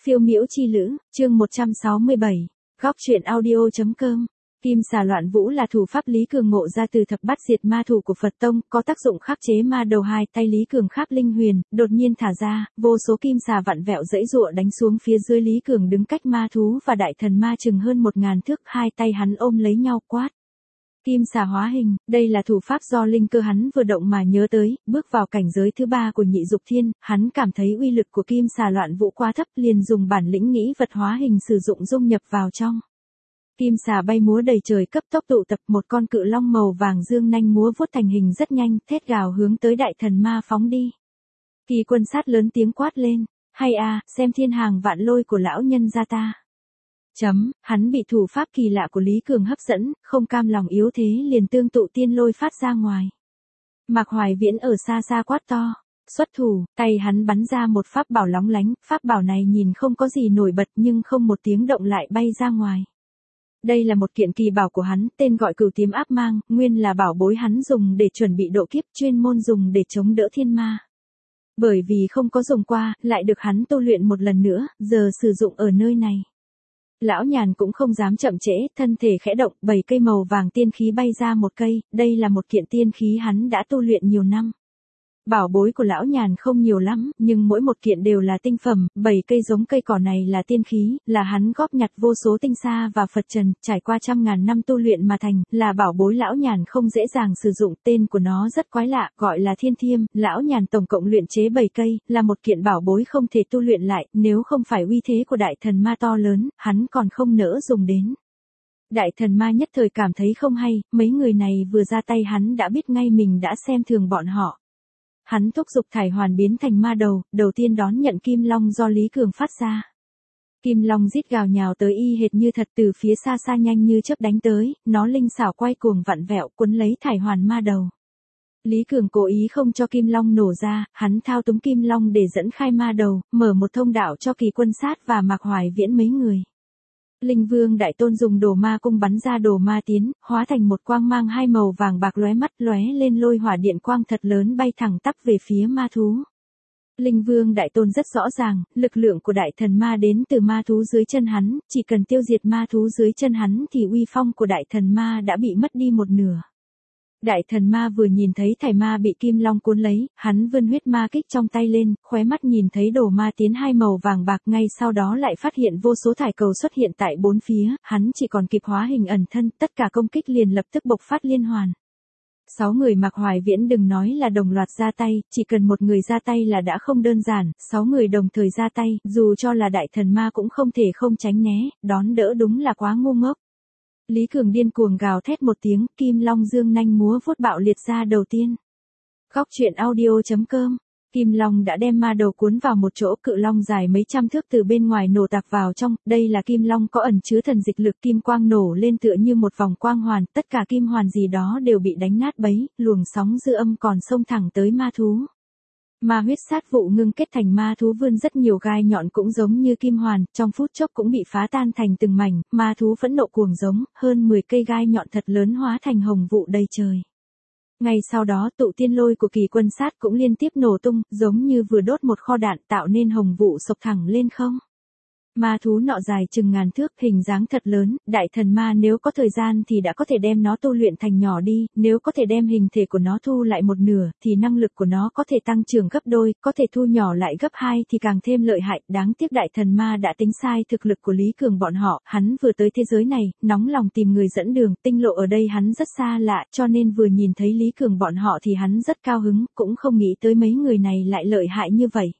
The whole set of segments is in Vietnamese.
Phiêu miễu chi lữ, chương 167, góc truyện audio.com. Kim xà loạn vũ là thủ pháp Lý Cường ngộ ra từ thập bát diệt ma thủ của Phật Tông, có tác dụng khắc chế ma đầu. Hai tay Lý Cường khắc linh huyền, đột nhiên thả ra, vô số kim xà vặn vẹo giãy giụa đánh xuống phía dưới. Lý Cường đứng cách ma thú và đại thần ma chừng hơn 1000 thước, hai tay hắn ôm lấy nhau quát. Kim xà hóa hình, đây là thủ pháp do linh cơ hắn vừa động mà nhớ tới, bước vào cảnh giới thứ 3 của nhị dục thiên, hắn cảm thấy uy lực của kim xà loạn vũ quá thấp, liền dùng bản lĩnh nghĩ vật hóa hình sử dụng dung nhập vào trong. Kim xà bay múa đầy trời, cấp tốc tụ tập, một con cự long màu vàng dương nanh múa vuốt thành hình rất nhanh, thét gào hướng tới đại thần ma phóng đi. Kỳ Quân Sát lớn tiếng quát lên, hay a, xem thiên hàng vạn lôi của lão nhân gia ta. Hắn bị thủ pháp kỳ lạ của Lý Cường hấp dẫn, không cam lòng yếu thế liền tương tụ tiên lôi phát ra ngoài. Mạc Hoài Viễn ở xa xa quát to, xuất thủ, tay hắn bắn ra một pháp bảo lóng lánh, pháp bảo này nhìn không có gì nổi bật nhưng không một tiếng động lại bay ra ngoài. Đây là một kiện kỳ bảo của hắn, tên gọi Cửu Tiếm Áp Mang, nguyên là bảo bối hắn dùng để chuẩn bị độ kiếp, chuyên môn dùng để chống đỡ thiên ma. Bởi vì không có dùng qua, lại được hắn tu luyện một lần nữa, giờ sử dụng ở nơi này. Lão Nhàn cũng không dám chậm trễ, thân thể khẽ động, 7 cây màu vàng tiên khí bay ra một cây, đây là một kiện tiên khí hắn đã tu luyện nhiều năm. Bảo bối của lão Nhàn không nhiều lắm, nhưng mỗi một kiện đều là tinh phẩm, 7 cây giống cây cỏ này là tiên khí, là hắn góp nhặt vô số tinh sa và Phật trần, trải qua trăm ngàn năm tu luyện mà thành, là bảo bối lão Nhàn không dễ dàng sử dụng, tên của nó rất quái lạ, gọi là Thiên Thiêm, lão Nhàn tổng cộng luyện chế 7 cây, là một kiện bảo bối không thể tu luyện lại, nếu không phải uy thế của đại thần ma to lớn, hắn còn không nỡ dùng đến. Đại thần ma nhất thời cảm thấy không hay, mấy người này vừa ra tay hắn đã biết ngay mình đã xem thường bọn họ. Hắn thúc giục thải hoàn biến thành ma đầu tiên đón nhận kim long do Lý Cường phát ra. Kim long rít gào nhào tới y hệt như thật, từ phía xa xa nhanh như chớp đánh tới, nó linh xảo quay cuồng vặn vẹo cuốn lấy thải hoàn ma đầu. Lý Cường cố ý không cho kim long nổ ra, hắn thao túng kim long để dẫn khai ma đầu, mở một thông đạo cho Kỳ Quân Sát và Mạc Hoài Viễn mấy người. Linh Vương Đại Tôn dùng đồ ma cung bắn ra đồ ma tiến, hóa thành một quang mang hai màu vàng bạc lóe mắt, lóe lên lôi hỏa điện quang thật lớn bay thẳng tắp về phía ma thú. Linh Vương Đại Tôn rất rõ ràng, lực lượng của đại thần ma đến từ ma thú dưới chân hắn, chỉ cần tiêu diệt ma thú dưới chân hắn thì uy phong của đại thần ma đã bị mất đi một nửa. Đại thần ma vừa nhìn thấy thải ma bị kim long cuốn lấy, hắn vươn huyết ma kích trong tay lên, khóe mắt nhìn thấy đồ ma tiến hai màu vàng bạc, ngay sau đó lại phát hiện vô số thải cầu xuất hiện tại bốn phía, hắn chỉ còn kịp hóa hình ẩn thân, tất cả công kích liền lập tức bộc phát liên hoàn. 6 người Mạc Hoài Viễn đừng nói là đồng loạt ra tay, chỉ cần một người ra tay là đã không đơn giản, 6 người đồng thời ra tay, dù cho là đại thần ma cũng không thể không tránh né, đón đỡ đúng là quá ngu ngốc. Lý Cường điên cuồng gào thét một tiếng, kim long dương nanh múa vuốt bạo liệt ra đầu tiên. Góc truyện audio.com. Kim long đã đem ma đầu cuốn vào một chỗ, cự long dài mấy trăm thước từ bên ngoài nổ tạc vào trong, đây là kim long có ẩn chứa thần dịch lực, kim quang nổ lên tựa như một vòng quang hoàn, tất cả kim hoàn gì đó đều bị đánh nát bấy, luồng sóng dư âm còn xông thẳng tới ma thú. Ma huyết sát vụ ngưng kết thành ma thú vươn rất nhiều gai nhọn cũng giống như kim hoàn, trong phút chốc cũng bị phá tan thành từng mảnh, ma thú phẫn nộ cuồng giống, hơn 10 cây gai nhọn thật lớn hóa thành hồng vụ đầy trời. Ngay sau đó tụ tiên lôi của Kỳ Quân Sát cũng liên tiếp nổ tung, giống như vừa đốt một kho đạn tạo nên hồng vụ sộc thẳng lên không. Ma thú nọ dài chừng ngàn thước, hình dáng thật lớn, đại thần ma nếu có thời gian thì đã có thể đem nó tu luyện thành nhỏ đi, nếu có thể đem hình thể của nó thu lại một nửa, thì năng lực của nó có thể tăng trưởng gấp đôi, có thể thu nhỏ lại gấp 2 thì càng thêm lợi hại, đáng tiếc đại thần ma đã tính sai thực lực của Lý Cường bọn họ, hắn vừa tới thế giới này, nóng lòng tìm người dẫn đường, tinh lộ ở đây hắn rất xa lạ, cho nên vừa nhìn thấy Lý Cường bọn họ thì hắn rất cao hứng, cũng không nghĩ tới mấy người này lại lợi hại như vậy.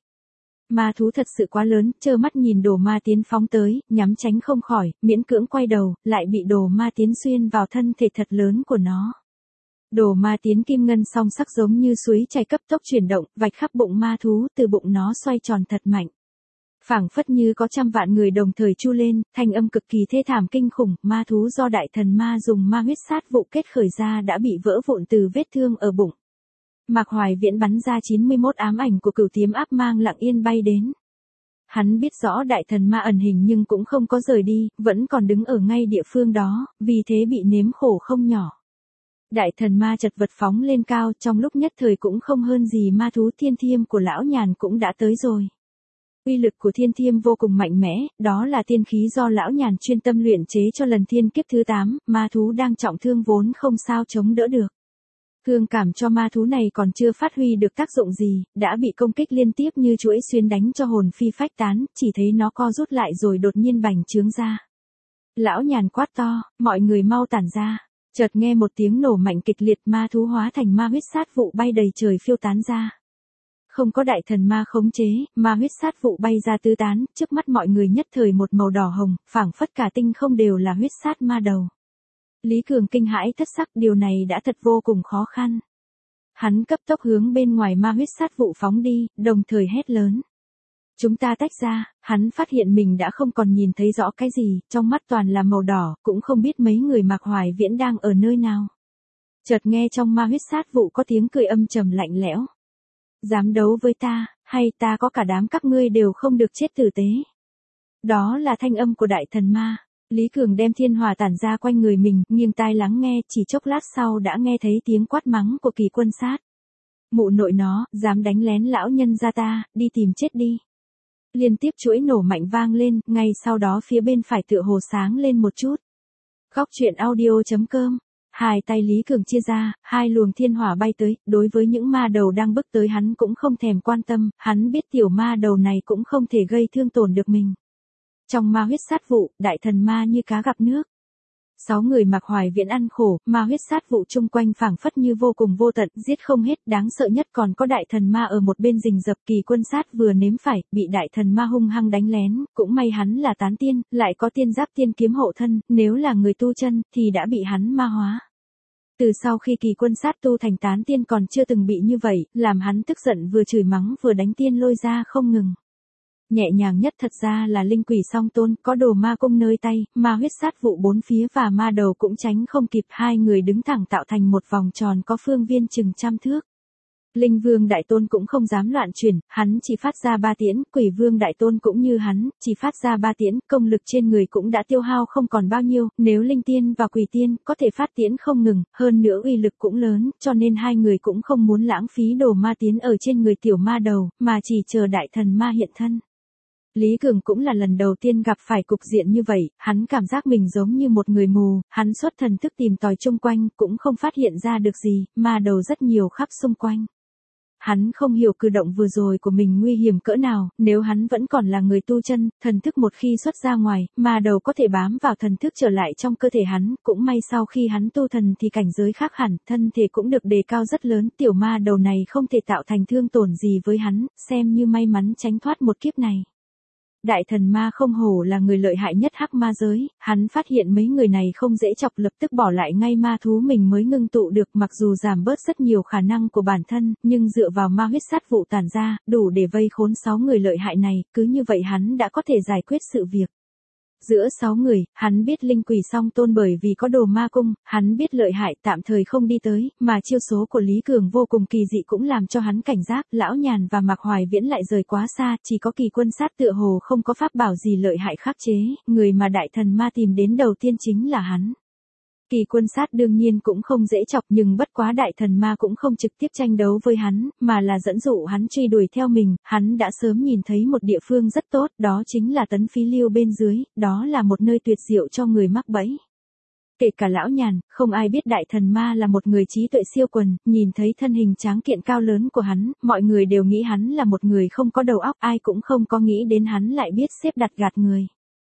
Ma thú thật sự quá lớn, trơ mắt nhìn đồ ma tiến phóng tới, nhắm tránh không khỏi, miễn cưỡng quay đầu, lại bị đồ ma tiến xuyên vào thân thể thật lớn của nó. Đồ ma tiến kim ngân song sắc giống như suối chảy cấp tốc chuyển động, vạch khắp bụng ma thú, từ bụng nó xoay tròn thật mạnh. Phảng phất như có trăm vạn người đồng thời chu lên, thanh âm cực kỳ thê thảm kinh khủng, ma thú do đại thần ma dùng ma huyết sát vụ kết khởi ra đã bị vỡ vụn từ vết thương ở bụng. Mạc Hoài Viễn bắn ra 91 ám ảnh của Cửu Tiếm Áp Mang lặng yên bay đến. Hắn biết rõ đại thần ma ẩn hình nhưng cũng không có rời đi, vẫn còn đứng ở ngay địa phương đó, vì thế bị nếm khổ không nhỏ. Đại thần ma chật vật phóng lên cao, trong lúc nhất thời cũng không hơn gì ma thú Thiên Thiêm của lão Nhàn cũng đã tới rồi. Uy lực của thiên thiêm vô cùng mạnh mẽ, đó là tiên khí do lão nhàn chuyên tâm luyện chế cho lần thiên kiếp thứ 8, ma thú đang trọng thương vốn không sao chống đỡ được. Thương cảm cho ma thú này còn chưa phát huy được tác dụng gì, đã bị công kích liên tiếp như chuỗi xuyên đánh cho hồn phi phách tán, chỉ thấy nó co rút lại rồi đột nhiên bành trướng ra. Lão nhàn quát to, mọi người mau tản ra. Chợt nghe một tiếng nổ mạnh kịch liệt, ma thú hóa thành ma huyết sát vụ bay đầy trời phiêu tán ra. Không có đại thần ma khống chế, ma huyết sát vụ bay ra tứ tán, trước mắt mọi người nhất thời một màu đỏ hồng, phảng phất cả tinh không đều là huyết sát ma đầu. Lý Cường kinh hãi thất sắc, điều này đã thật vô cùng khó khăn. Hắn cấp tốc hướng bên ngoài ma huyết sát vụ phóng đi, đồng thời hét lớn. Chúng ta tách ra, hắn phát hiện mình đã không còn nhìn thấy rõ cái gì, trong mắt toàn là màu đỏ, cũng không biết mấy người Mạc Hoài Viễn đang ở nơi nào. Chợt nghe trong ma huyết sát vụ có tiếng cười âm trầm lạnh lẽo. Dám đấu với ta, hay ta có cả đám các ngươi đều không được chết tử tế. Đó là thanh âm của đại thần ma. Lý Cường đem thiên hỏa tản ra quanh người mình, nghiêng tai lắng nghe, chỉ chốc lát sau đã nghe thấy tiếng quát mắng của Kỳ Quân Sát. Mụ nội nó, dám đánh lén lão nhân gia ta, đi tìm chết đi. Liên tiếp chuỗi nổ mạnh vang lên, ngay sau đó phía bên phải tựa hồ sáng lên một chút. Góc truyện audio.com. Hai tay Lý Cường chia ra, hai luồng thiên hỏa bay tới, đối với những ma đầu đang bước tới hắn cũng không thèm quan tâm, hắn biết tiểu ma đầu này cũng không thể gây thương tổn được mình. Trong ma huyết sát vụ, đại thần ma như cá gặp nước. 6 người Mạc Hoài Viễn ăn khổ, ma huyết sát vụ chung quanh phảng phất như vô cùng vô tận, giết không hết, đáng sợ nhất còn có đại thần ma ở một bên rình rập. Kỳ Quân Sát vừa nếm phải, bị đại thần ma hung hăng đánh lén, cũng may hắn là tán tiên, lại có tiên giáp tiên kiếm hộ thân, nếu là người tu chân, thì đã bị hắn ma hóa. Từ sau khi Kỳ Quân Sát tu thành tán tiên còn chưa từng bị như vậy, làm hắn tức giận vừa chửi mắng vừa đánh tiên lôi ra không ngừng. Nhẹ nhàng nhất thật ra là linh quỷ song tôn, có đồ ma cung nơi tay, ma huyết sát vụ bốn phía và ma đầu cũng tránh không kịp, hai người đứng thẳng tạo thành một vòng tròn có phương viên chừng 100 thước. Linh Vương Đại Tôn cũng không dám loạn chuyển, hắn chỉ phát ra 3 tiễn, Quỷ Vương Đại Tôn cũng như hắn, chỉ phát ra 3 tiễn, công lực trên người cũng đã tiêu hao không còn bao nhiêu, nếu Linh Tiên và Quỷ Tiên có thể phát tiễn không ngừng, hơn nữa uy lực cũng lớn, cho nên hai người cũng không muốn lãng phí đồ ma tiến ở trên người tiểu ma đầu, mà chỉ chờ đại thần ma hiện thân. Lý Cường cũng là lần đầu tiên gặp phải cục diện như vậy, hắn cảm giác mình giống như một người mù, hắn xuất thần thức tìm tòi chung quanh, cũng không phát hiện ra được gì, ma đầu rất nhiều khắp xung quanh. Hắn không hiểu cử động vừa rồi của mình nguy hiểm cỡ nào, nếu hắn vẫn còn là người tu chân, thần thức một khi xuất ra ngoài, ma đầu có thể bám vào thần thức trở lại trong cơ thể hắn, cũng may sau khi hắn tu thần thì cảnh giới khác hẳn, thân thể cũng được đề cao rất lớn, tiểu ma đầu này không thể tạo thành thương tổn gì với hắn, xem như may mắn tránh thoát một kiếp này. Đại thần ma không hổ là người lợi hại nhất hắc ma giới, hắn phát hiện mấy người này không dễ chọc, lập tức bỏ lại ngay ma thú mình mới ngưng tụ được, mặc dù giảm bớt rất nhiều khả năng của bản thân, nhưng dựa vào ma huyết sát vụ tản ra, đủ để vây khốn 6 người lợi hại này, cứ như vậy hắn đã có thể giải quyết sự việc. Giữa 6 người, hắn biết linh quỷ song tôn bởi vì có đồ ma cung, hắn biết lợi hại tạm thời không đi tới, mà chiêu số của Lý Cường vô cùng kỳ dị cũng làm cho hắn cảnh giác, lão nhàn và Mạc Hoài Viễn lại rời quá xa, chỉ có Kỳ Quân Sát tựa hồ không có pháp bảo gì lợi hại khắc chế, người mà đại thần ma tìm đến đầu tiên chính là hắn. Kỳ Quân Sát đương nhiên cũng không dễ chọc, nhưng bất quá đại thần ma cũng không trực tiếp tranh đấu với hắn, mà là dẫn dụ hắn truy đuổi theo mình, hắn đã sớm nhìn thấy một địa phương rất tốt, đó chính là Tấn Phí Liêu bên dưới, đó là một nơi tuyệt diệu cho người mắc bẫy. Kể cả lão nhàn, không ai biết đại thần ma là một người trí tuệ siêu quần, nhìn thấy thân hình tráng kiện cao lớn của hắn, mọi người đều nghĩ hắn là một người không có đầu óc, ai cũng không có nghĩ đến hắn lại biết xếp đặt gạt người.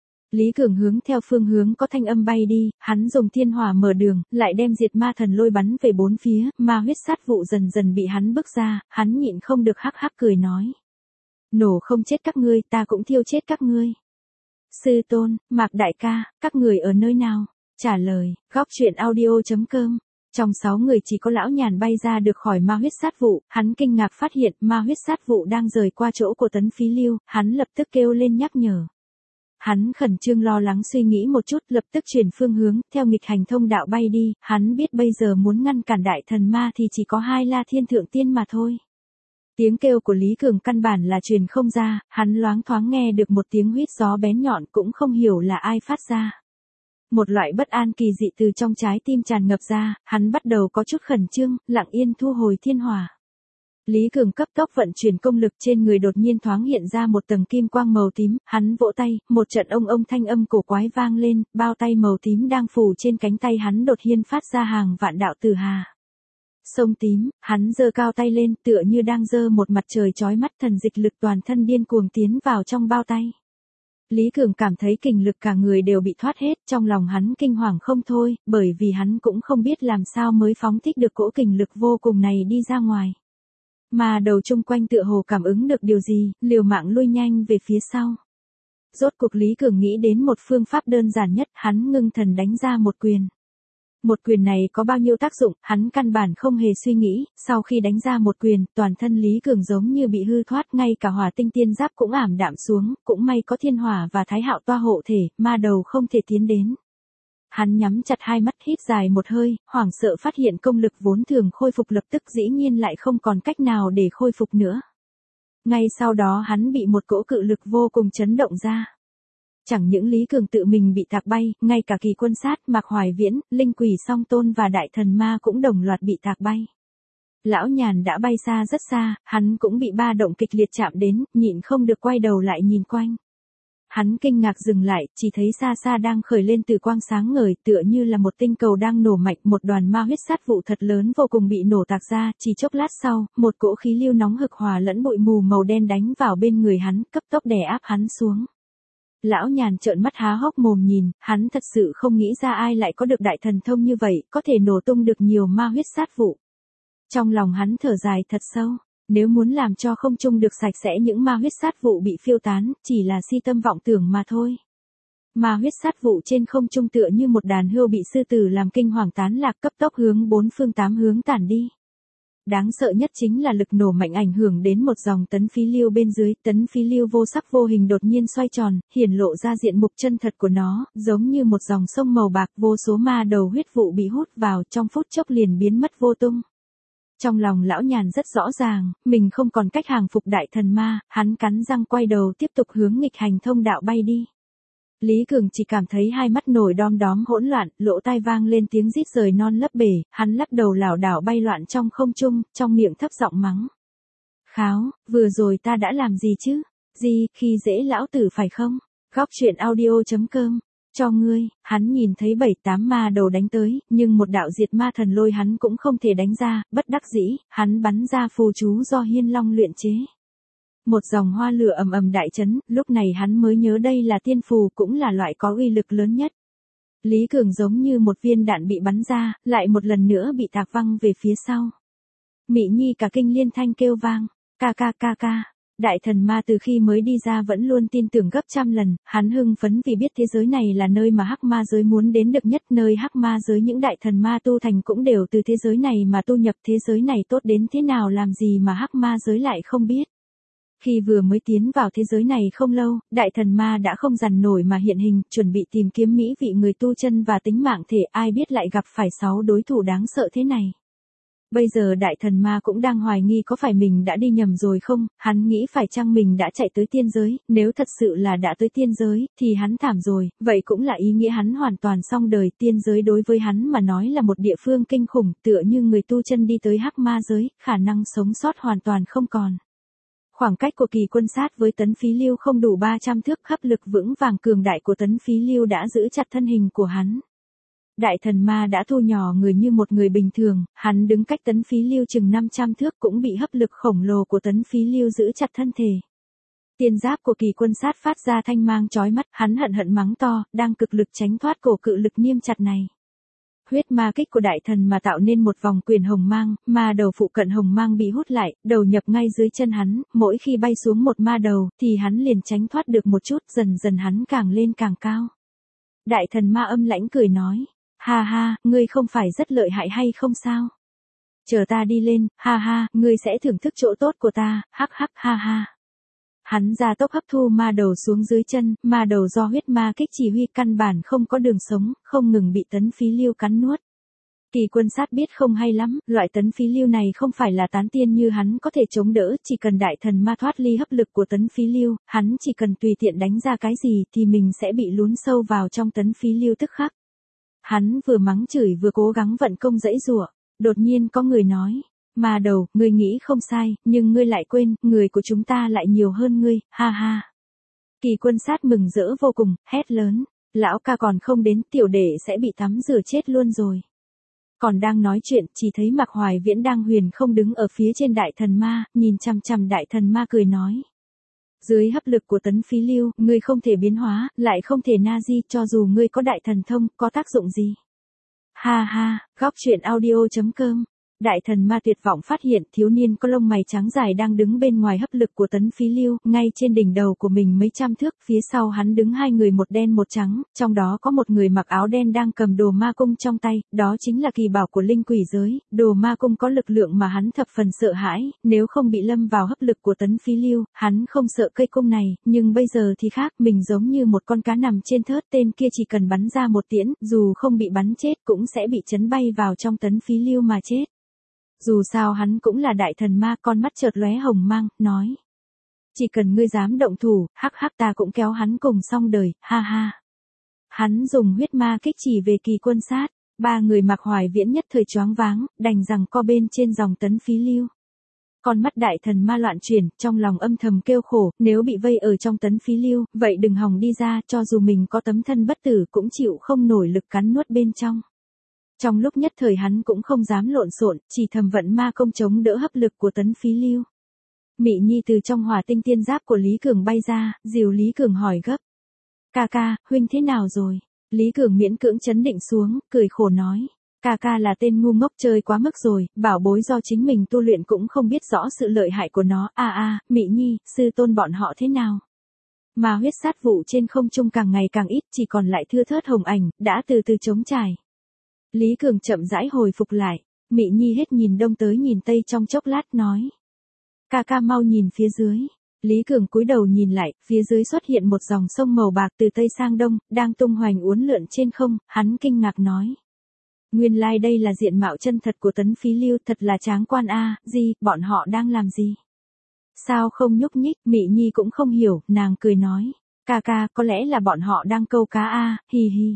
Lý Cường hướng theo phương hướng có thanh âm bay đi, hắn dùng thiên hỏa mở đường, lại đem diệt ma thần lôi bắn về bốn phía, ma huyết sát vụ dần dần bị hắn bức ra, hắn nhịn không được hắc hắc cười nói. Nổ không chết các ngươi, ta cũng thiêu chết các ngươi. Sư tôn, Mạc đại ca, các người ở nơi nào? Trả lời, góc truyện audio.com. Trong 6 người chỉ có lão nhàn bay ra được khỏi ma huyết sát vụ, hắn kinh ngạc phát hiện ma huyết sát vụ đang rời qua chỗ của Tấn Phí Liêu, hắn lập tức kêu lên nhắc nhở. Hắn khẩn trương lo lắng suy nghĩ một chút, lập tức chuyển phương hướng, theo nghịch hành thông đạo bay đi, hắn biết bây giờ muốn ngăn cản đại thần ma thì chỉ có hai La Thiên Thượng Tiên mà thôi. Tiếng kêu của Lý Cường căn bản là truyền không ra, hắn loáng thoáng nghe được một tiếng huýt gió bén nhọn cũng không hiểu là ai phát ra. Một loại bất an kỳ dị từ trong trái tim tràn ngập ra, hắn bắt đầu có chút khẩn trương, lặng yên thu hồi thiên hỏa. Lý Cường cấp tốc vận chuyển công lực, trên người đột nhiên thoáng hiện ra một tầng kim quang màu tím, hắn vỗ tay, một trận ông thanh âm cổ quái vang lên, bao tay màu tím đang phủ trên cánh tay hắn đột nhiên phát ra hàng vạn đạo tử hà. Sông tím, hắn giơ cao tay lên, tựa như đang giơ một mặt trời chói mắt, thần dịch lực toàn thân điên cuồng tiến vào trong bao tay. Lý Cường cảm thấy kình lực cả người đều bị thoát hết, trong lòng hắn kinh hoàng không thôi, bởi vì hắn cũng không biết làm sao mới phóng thích được cỗ kình lực vô cùng này đi ra ngoài. Mà đầu chung quanh tựa hồ cảm ứng được điều gì, liều mạng lui nhanh về phía sau. Rốt cuộc Lý Cường nghĩ đến một phương pháp đơn giản nhất, hắn ngưng thần đánh ra một quyền. Một quyền này có bao nhiêu tác dụng, hắn căn bản không hề suy nghĩ, sau khi đánh ra một quyền, toàn thân Lý Cường giống như bị hư thoát, ngay cả hỏa tinh tiên giáp cũng ảm đạm xuống, cũng may có thiên hỏa và thái hạo toa hộ thể, ma đầu không thể tiến đến. Hắn nhắm chặt hai mắt hít dài một hơi, hoảng sợ phát hiện công lực vốn thường khôi phục lập tức dĩ nhiên lại không còn cách nào để khôi phục nữa. Ngay sau đó hắn bị một cỗ cự lực vô cùng chấn động ra. Chẳng những Lý Cường tự mình bị tạc bay, ngay cả Kỳ Quân Sát, Mạc Hoài Viễn, Linh Quỷ Song Tôn và Đại Thần Ma cũng đồng loạt bị tạc bay. Lão Nhàn đã bay xa rất xa, hắn cũng bị ba động kịch liệt chạm đến, nhịn không được quay đầu lại nhìn quanh. Hắn kinh ngạc dừng lại, chỉ thấy xa xa đang khởi lên từ quang sáng ngời, tựa như là một tinh cầu đang nổ mạnh, một đoàn ma huyết sát vụ thật lớn vô cùng bị nổ tạc ra, chỉ chốc lát sau, một cỗ khí lưu nóng hực hòa lẫn bụi mù màu đen đánh vào bên người hắn, cấp tốc đè áp hắn xuống. Lão Nhàn trợn mắt há hốc mồm nhìn, hắn thật sự không nghĩ ra ai lại có được đại thần thông như vậy, có thể nổ tung được nhiều ma huyết sát vụ. Trong lòng hắn thở dài thật sâu, nếu muốn làm cho không trung được sạch sẽ những ma huyết sát vụ bị phiêu tán, chỉ là si tâm vọng tưởng mà thôi. Ma huyết sát vụ trên không trung tựa như một đàn hươu bị sư tử làm kinh hoàng tán lạc, cấp tốc hướng bốn phương tám hướng tản đi. Đáng sợ nhất chính là lực nổ mạnh ảnh hưởng đến một dòng tấn khí lưu bên dưới, tấn khí lưu vô sắc vô hình đột nhiên xoay tròn, hiển lộ ra diện mục chân thật của nó, giống như một dòng sông màu bạc, vô số ma đầu huyết vụ bị hút vào, trong phút chốc liền biến mất vô tung. Trong lòng Lão Nhàn rất rõ ràng, mình không còn cách hàng phục đại thần ma, hắn cắn răng quay đầu tiếp tục hướng nghịch hành thông đạo bay đi. Lý Cường chỉ cảm thấy hai mắt nổi đom đóm hỗn loạn, lỗ tai vang lên tiếng rít rời non lấp bể, hắn lắc đầu lảo đảo bay loạn trong không trung, trong miệng thấp giọng mắng. Kháo, vừa rồi ta đã làm gì chứ? Gì, khi dễ lão tử phải không? Góc truyện audio.com cho ngươi, hắn nhìn thấy 7-8 ma đầu đánh tới, nhưng một đạo diệt ma thần lôi hắn cũng không thể đánh ra, bất đắc dĩ, hắn bắn ra phù chú do Hiên Long luyện chế. Một dòng hoa lửa ầm ầm đại chấn, lúc này hắn mới nhớ đây là tiên phù, cũng là loại có uy lực lớn nhất. Lý Cường giống như một viên đạn bị bắn ra, lại một lần nữa bị tạc văng về phía sau. Mị Nhi cả kinh liên thanh kêu vang, ca ca ca ca. Đại thần ma từ khi mới đi ra vẫn luôn tin tưởng gấp trăm lần, hắn hưng phấn vì biết thế giới này là nơi mà hắc ma giới muốn đến được nhất, nơi hắc ma giới những đại thần ma tu thành cũng đều từ thế giới này mà tu nhập, thế giới này tốt đến thế nào làm gì mà hắc ma giới lại không biết. Khi vừa mới tiến vào thế giới này không lâu, đại thần ma đã không dằn nổi mà hiện hình, chuẩn bị tìm kiếm mỹ vị người tu chân và tính mạng thể, ai biết lại gặp phải 6 đối thủ đáng sợ thế này. Bây giờ đại thần ma cũng đang hoài nghi có phải mình đã đi nhầm rồi không, hắn nghĩ phải chăng mình đã chạy tới tiên giới, nếu thật sự là đã tới tiên giới, thì hắn thảm rồi, vậy cũng là ý nghĩa hắn hoàn toàn xong đời, tiên giới đối với hắn mà nói là một địa phương kinh khủng, tựa như người tu chân đi tới hắc ma giới, khả năng sống sót hoàn toàn không còn. Khoảng cách của Kỳ Quân Sát với Tấn Phí Lưu không đủ 300 thước, hấp lực vững vàng cường đại của Tấn Phí Lưu đã giữ chặt thân hình của hắn. Đại thần ma đã thu nhỏ người như một người bình thường, hắn đứng cách Tấn Phí Lưu chừng 500 thước cũng bị hấp lực khổng lồ của Tấn Phí Lưu giữ chặt thân thể. Tiên giáp của Kỳ Quân Sát phát ra thanh mang chói mắt, hắn hận hận mắng to, đang cực lực tránh thoát cổ cự lực nghiêm chặt này. Huyết ma kích của đại thần mà tạo nên một vòng quyền hồng mang, ma đầu phụ cận hồng mang bị hút lại, đầu nhập ngay dưới chân hắn, mỗi khi bay xuống một ma đầu, thì hắn liền tránh thoát được một chút, dần dần hắn càng lên càng cao. Đại thần ma âm lãnh cười nói, ha ha, ngươi không phải rất lợi hại hay không sao? Chờ ta đi lên, ha ha, ngươi sẽ thưởng thức chỗ tốt của ta, hắc hắc ha ha. Hắn ra tốc hấp thu ma đầu xuống dưới chân, ma đầu do huyết ma kích chỉ huy căn bản không có đường sống, không ngừng bị Tấn Phí Lưu cắn nuốt. Kỳ Quân Sát biết không hay lắm, loại Tấn Phí Lưu này không phải là tán tiên như hắn có thể chống đỡ, chỉ cần đại thần ma thoát ly hấp lực của Tấn Phí Lưu, hắn chỉ cần tùy tiện đánh ra cái gì thì mình sẽ bị lún sâu vào trong Tấn Phí Lưu tức khắc. Hắn vừa mắng chửi vừa cố gắng vận công giãy giụa, đột nhiên có người nói, Ma đầu, ngươi nghĩ không sai, nhưng ngươi lại quên, người của chúng ta lại nhiều hơn ngươi, ha ha. Kỳ Quân Sát mừng rỡ vô cùng, hét lớn, lão ca còn không đến, tiểu đệ sẽ bị tắm rửa chết luôn rồi. Còn đang nói chuyện, chỉ thấy Mạc Hoài Viễn đang huyền không đứng ở phía trên đại thần ma, nhìn chằm chằm đại thần ma cười nói. Dưới hấp lực của Tấn Phí Lưu, ngươi không thể biến hóa, lại không thể na di, cho dù ngươi có đại thần thông, có tác dụng gì? Ha ha, góc truyện audio.com. Đại thần ma tuyệt vọng phát hiện thiếu niên có lông mày trắng dài đang đứng bên ngoài hấp lực của Tấn Phí Lưu, ngay trên đỉnh đầu của mình mấy trăm thước, phía sau hắn đứng hai người một đen một trắng, trong đó có một người mặc áo đen đang cầm đồ ma cung trong tay, đó chính là kỳ bảo của linh quỷ giới, đồ ma cung có lực lượng mà hắn thập phần sợ hãi, nếu không bị lâm vào hấp lực của Tấn Phí Lưu, hắn không sợ cây cung này, nhưng bây giờ thì khác, mình giống như một con cá nằm trên thớt, tên kia chỉ cần bắn ra một tiễn, dù không bị bắn chết cũng sẽ bị chấn bay vào trong Tấn Phí Lưu mà chết. Dù sao hắn cũng là đại thần ma, con mắt chợt lóe hồng mang, nói. Chỉ cần ngươi dám động thủ, hắc hắc ta cũng kéo hắn cùng xong đời, ha ha. Hắn dùng huyết ma kích chỉ về Kỳ Quân Sát, ba người Mạc Hoài Viễn nhất thời choáng váng, đành rằng co bên trên dòng Tấn Phí Lưu. Con mắt đại thần ma loạn chuyển, trong lòng âm thầm kêu khổ, nếu bị vây ở trong Tấn Phí Lưu, vậy đừng hòng đi ra, cho dù mình có tấm thân bất tử cũng chịu không nổi lực cắn nuốt bên trong. Trong lúc nhất thời hắn cũng không dám lộn xộn, chỉ thầm vận ma công chống đỡ hấp lực của Tấn Phí Lưu. Mị Nhi từ trong hỏa tinh tiên giáp của Lý Cường bay ra, dìu Lý Cường hỏi gấp. Ca ca, huynh thế nào rồi? Lý Cường miễn cưỡng chấn định xuống, cười khổ nói. Ca ca là tên ngu ngốc chơi quá mức rồi, bảo bối do chính mình tu luyện cũng không biết rõ sự lợi hại của nó. Mị Nhi, sư tôn bọn họ thế nào? Mà huyết sát vụ trên không trung càng ngày càng ít, chỉ còn lại thưa thớt hồng ảnh, đã từ từ trống trải. Lý Cường chậm rãi hồi phục lại, Mị Nhi hết nhìn đông tới nhìn tây trong chốc lát nói. Ca ca mau nhìn phía dưới. Lý Cường cúi đầu nhìn lại, phía dưới xuất hiện một dòng sông màu bạc từ tây sang đông, đang tung hoành uốn lượn trên không, hắn kinh ngạc nói. Nguyên lai đây là diện mạo chân thật của Tấn Phí Lưu, thật là tráng quan gì, bọn họ đang làm gì? Sao không nhúc nhích, Mị Nhi cũng không hiểu, nàng cười nói. Ca ca, có lẽ là bọn họ đang câu cá hi hi.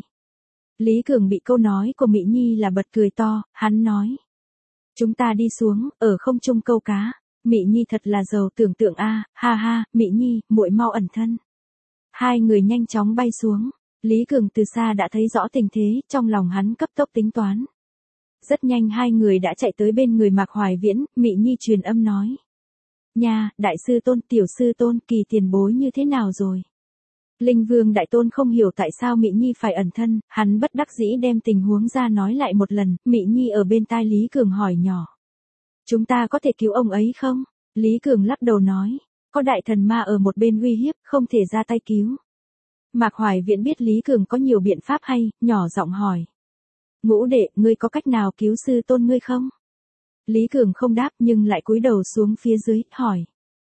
Lý Cường bị câu nói của Mị Nhi là bật cười to, hắn nói. Chúng ta đi xuống, ở không trung câu cá. Mị Nhi thật là giàu tưởng tượng ha ha, Mị Nhi, muội mau ẩn thân. Hai người nhanh chóng bay xuống. Lý Cường từ xa đã thấy rõ tình thế, trong lòng hắn cấp tốc tính toán. Rất nhanh hai người đã chạy tới bên người Mạc Hoài Viễn, Mị Nhi truyền âm nói. Nha, đại sư tôn, tiểu sư tôn, Kỳ tiền bối như thế nào rồi? Linh Vương Đại Tôn không hiểu tại sao Mị Nhi phải ẩn thân, hắn bất đắc dĩ đem tình huống ra nói lại một lần, Mị Nhi ở bên tai Lý Cường hỏi nhỏ. Chúng ta có thể cứu ông ấy không? Lý Cường lắc đầu nói, có đại thần ma ở một bên uy hiếp, không thể ra tay cứu. Mạc Hoài Viễn biết Lý Cường có nhiều biện pháp hay, nhỏ giọng hỏi. Ngũ đệ, ngươi có cách nào cứu sư tôn ngươi không? Lý Cường không đáp nhưng lại cúi đầu xuống phía dưới, hỏi.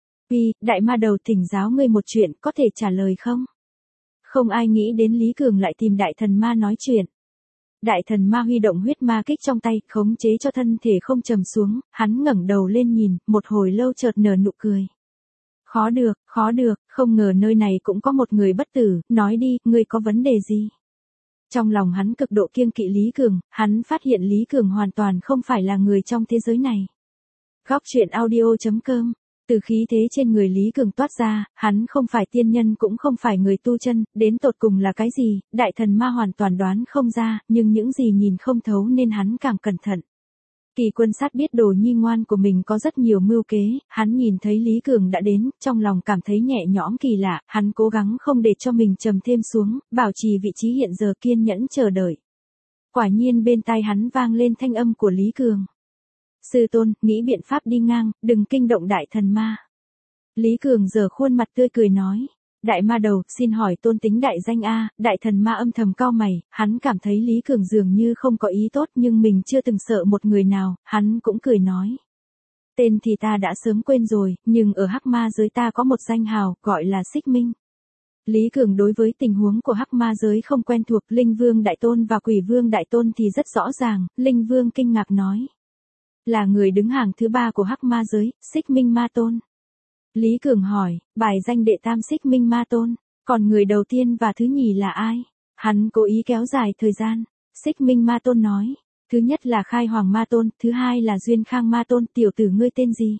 Đại ma đầu thỉnh giáo ngươi một chuyện, có thể trả lời không? Không ai nghĩ đến Lý Cường lại tìm đại thần ma nói chuyện. Đại thần ma huy động huyết ma kích trong tay, khống chế cho thân thể không trầm xuống, hắn ngẩng đầu lên nhìn, một hồi lâu chợt nở nụ cười. Khó được, không ngờ nơi này cũng có một người bất tử, nói đi, ngươi có vấn đề gì? Trong lòng hắn cực độ kiêng kỵ Lý Cường, hắn phát hiện Lý Cường hoàn toàn không phải là người trong thế giới này. Góc truyện audio.com. Từ khí thế trên người Lý Cường toát ra, hắn không phải tiên nhân cũng không phải người tu chân, đến tột cùng là cái gì, đại thần ma hoàn toàn đoán không ra, nhưng những gì nhìn không thấu nên hắn càng cẩn thận. Kỳ Quân Sát biết đồ nhi ngoan của mình có rất nhiều mưu kế, hắn nhìn thấy Lý Cường đã đến, trong lòng cảm thấy nhẹ nhõm kỳ lạ, hắn cố gắng không để cho mình trầm thêm xuống, bảo trì vị trí hiện giờ kiên nhẫn chờ đợi. Quả nhiên bên tai hắn vang lên thanh âm của Lý Cường. Sư tôn, nghĩ biện pháp đi ngang, đừng kinh động đại thần ma. Lý Cường giở khuôn mặt tươi cười nói. Đại ma đầu, xin hỏi tôn tính đại danh đại thần ma âm thầm cau mày, hắn cảm thấy Lý Cường dường như không có ý tốt nhưng mình chưa từng sợ một người nào, hắn cũng cười nói. Tên thì ta đã sớm quên rồi, nhưng ở hắc ma giới ta có một danh hào, gọi là Xích Minh. Lý Cường đối với tình huống của hắc ma giới không quen thuộc, Linh Vương Đại Tôn và Quỷ Vương Đại Tôn thì rất rõ ràng, Linh Vương kinh ngạc nói. Là người đứng hàng thứ 3 của hắc ma giới, Xích Minh Ma Tôn. Lý Cường hỏi, bài danh đệ tam Xích Minh Ma Tôn, còn người đầu tiên và thứ nhì là ai? Hắn cố ý kéo dài thời gian. Xích Minh Ma Tôn nói, Thứ nhất là Khai Hoàng Ma Tôn, thứ hai là Duyên Khang Ma Tôn, tiểu tử ngươi tên gì?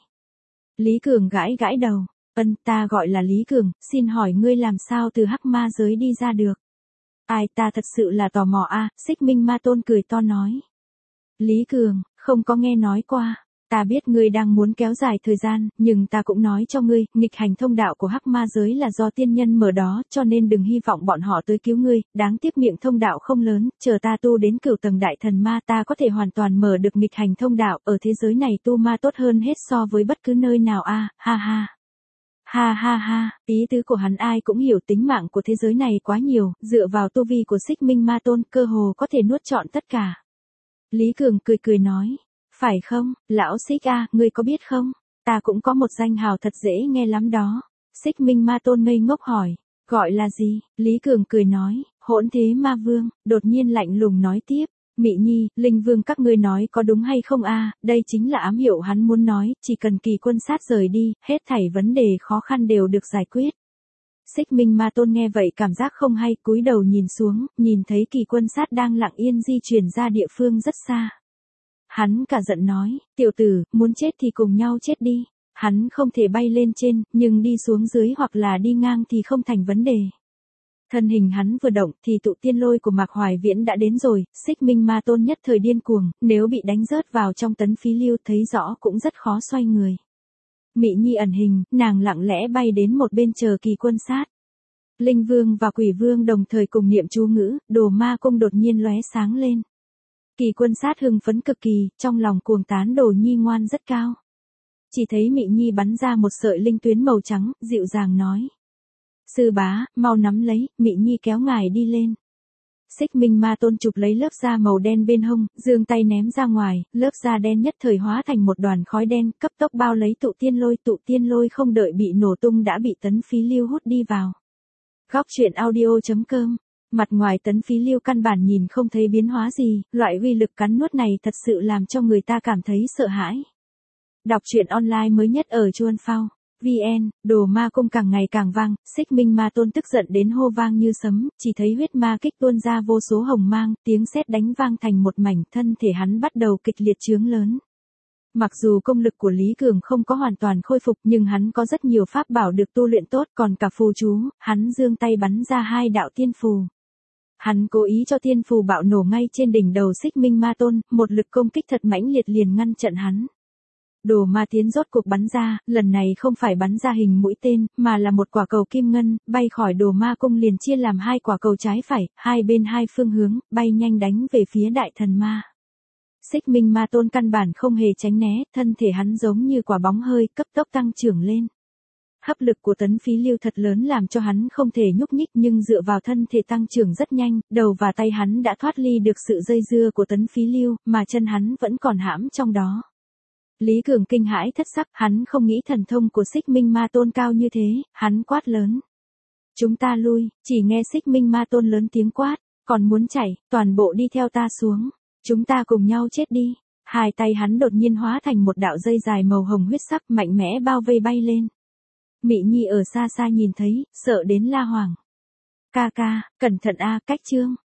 Lý Cường gãi gãi đầu, ta gọi là Lý Cường, xin hỏi ngươi làm sao từ hắc ma giới đi ra được? Ai, ta thật sự là tò mò a. Xích Minh Ma Tôn cười to nói. Lý Cường, không có nghe nói qua. Ta biết ngươi đang muốn kéo dài thời gian, nhưng ta cũng nói cho ngươi, nghịch hành thông đạo của hắc ma giới là do tiên nhân mở đó, cho nên đừng hy vọng bọn họ tới cứu ngươi, đáng tiếc miệng thông đạo không lớn, chờ ta tu đến cửu tầng đại thần ma ta có thể hoàn toàn mở được nghịch hành thông đạo, ở thế giới này tu ma tốt hơn hết so với bất cứ nơi nào a. Ha ha. Ha ha ha, ý tứ của hắn ai cũng hiểu, tính mạng của thế giới này quá nhiều, dựa vào tu vi của Xích Minh Ma Tôn cơ hồ có thể nuốt trọn tất cả. Lý Cường cười cười nói. Phải không, lão Xích a, ngươi có biết không? Ta cũng có một danh hào thật dễ nghe lắm đó. Xích Minh Ma Tôn ngây ngốc hỏi. Gọi là gì? Lý Cường cười nói. Hỗn Thế Ma Vương, đột nhiên lạnh lùng nói tiếp. Mị Nhi, Linh Vương các ngươi nói có đúng hay không a? Đây chính là ám hiệu hắn muốn nói, chỉ cần Kỳ Quân Sát rời đi, hết thảy vấn đề khó khăn đều được giải quyết. Xích Minh Ma Tôn nghe vậy cảm giác không hay, cúi đầu nhìn xuống, nhìn thấy Kỳ Quân Sát đang lặng yên di chuyển ra địa phương rất xa. Hắn cả giận nói, tiểu tử, muốn chết thì cùng nhau chết đi. Hắn không thể bay lên trên, nhưng đi xuống dưới hoặc là đi ngang thì không thành vấn đề. Thân hình hắn vừa động thì tụ tiên lôi của Mạc Hoài Viễn đã đến rồi, Xích Minh Ma Tôn nhất thời điên cuồng, nếu bị đánh rớt vào trong tấn phí lưu thấy rõ cũng rất khó xoay người. Mị Nhi ẩn hình, nàng lặng lẽ bay đến một bên chờ Kỳ Quân Sát. Linh Vương và Quỷ Vương đồng thời cùng niệm chú ngữ, Đồ Ma Cung đột nhiên lóe sáng lên. Kỳ Quân Sát hưng phấn cực kỳ, trong lòng cuồng tán Đồ Nhi ngoan rất cao. Chỉ thấy Mị Nhi bắn ra một sợi linh tuyến màu trắng, dịu dàng nói. Sư bá, mau nắm lấy, Mị Nhi kéo ngài đi lên. Xích Minh Ma Tôn chụp lấy lớp da màu đen bên hông, giương tay ném ra ngoài, lớp da đen nhất thời hóa thành một đoàn khói đen, cấp tốc bao lấy tụ tiên lôi không đợi bị nổ tung đã bị tấn phí lưu hút đi vào. Góc truyện audio.com. Mặt ngoài tấn phí lưu căn bản nhìn không thấy biến hóa gì, loại uy lực cắn nuốt này thật sự làm cho người ta cảm thấy sợ hãi. Đọc truyện online mới nhất ở Chuan Phao. VN, Đồ Ma Cung càng ngày càng vang, Xích Minh Ma Tôn tức giận đến hô vang như sấm, chỉ thấy huyết ma kích tuôn ra vô số hồng mang, tiếng sét đánh vang thành một mảnh, thân thể hắn bắt đầu kịch liệt chướng lớn. Mặc dù công lực của Lý Cường không có hoàn toàn khôi phục nhưng hắn có rất nhiều pháp bảo được tu luyện tốt, còn cả phù chú, hắn giương tay bắn ra 2 đạo tiên phù. Hắn cố ý cho tiên phù bạo nổ ngay trên đỉnh đầu Xích Minh Ma Tôn, một lực công kích thật mãnh liệt liền ngăn chặn hắn. Đồ ma tiến rốt cuộc bắn ra, lần này không phải bắn ra hình mũi tên, mà là một quả cầu kim ngân, bay khỏi Đồ Ma Cung liền chia làm 2 quả cầu trái phải, hai bên 2 phương hướng, bay nhanh đánh về phía đại thần ma. Xích Minh Ma Tôn căn bản không hề tránh né, thân thể hắn giống như quả bóng hơi, cấp tốc tăng trưởng lên. Hấp lực của tấn phí lưu thật lớn làm cho hắn không thể nhúc nhích, nhưng dựa vào thân thể tăng trưởng rất nhanh, đầu và tay hắn đã thoát ly được sự dây dưa của tấn phí lưu, mà chân hắn vẫn còn hãm trong đó. Lý Cường kinh hãi thất sắc, hắn không nghĩ thần thông của Xích Minh Ma Tôn cao như thế, hắn quát lớn. Chúng ta lui, chỉ nghe Xích Minh Ma Tôn lớn tiếng quát, còn muốn chạy, toàn bộ đi theo ta xuống, chúng ta cùng nhau chết đi. Hai tay hắn đột nhiên hóa thành một đạo dây dài màu hồng huyết sắc mạnh mẽ bao vây bay lên. Mị Nhi ở xa xa nhìn thấy, sợ đến la hoảng. Ca ca, cẩn thận a, cách chương.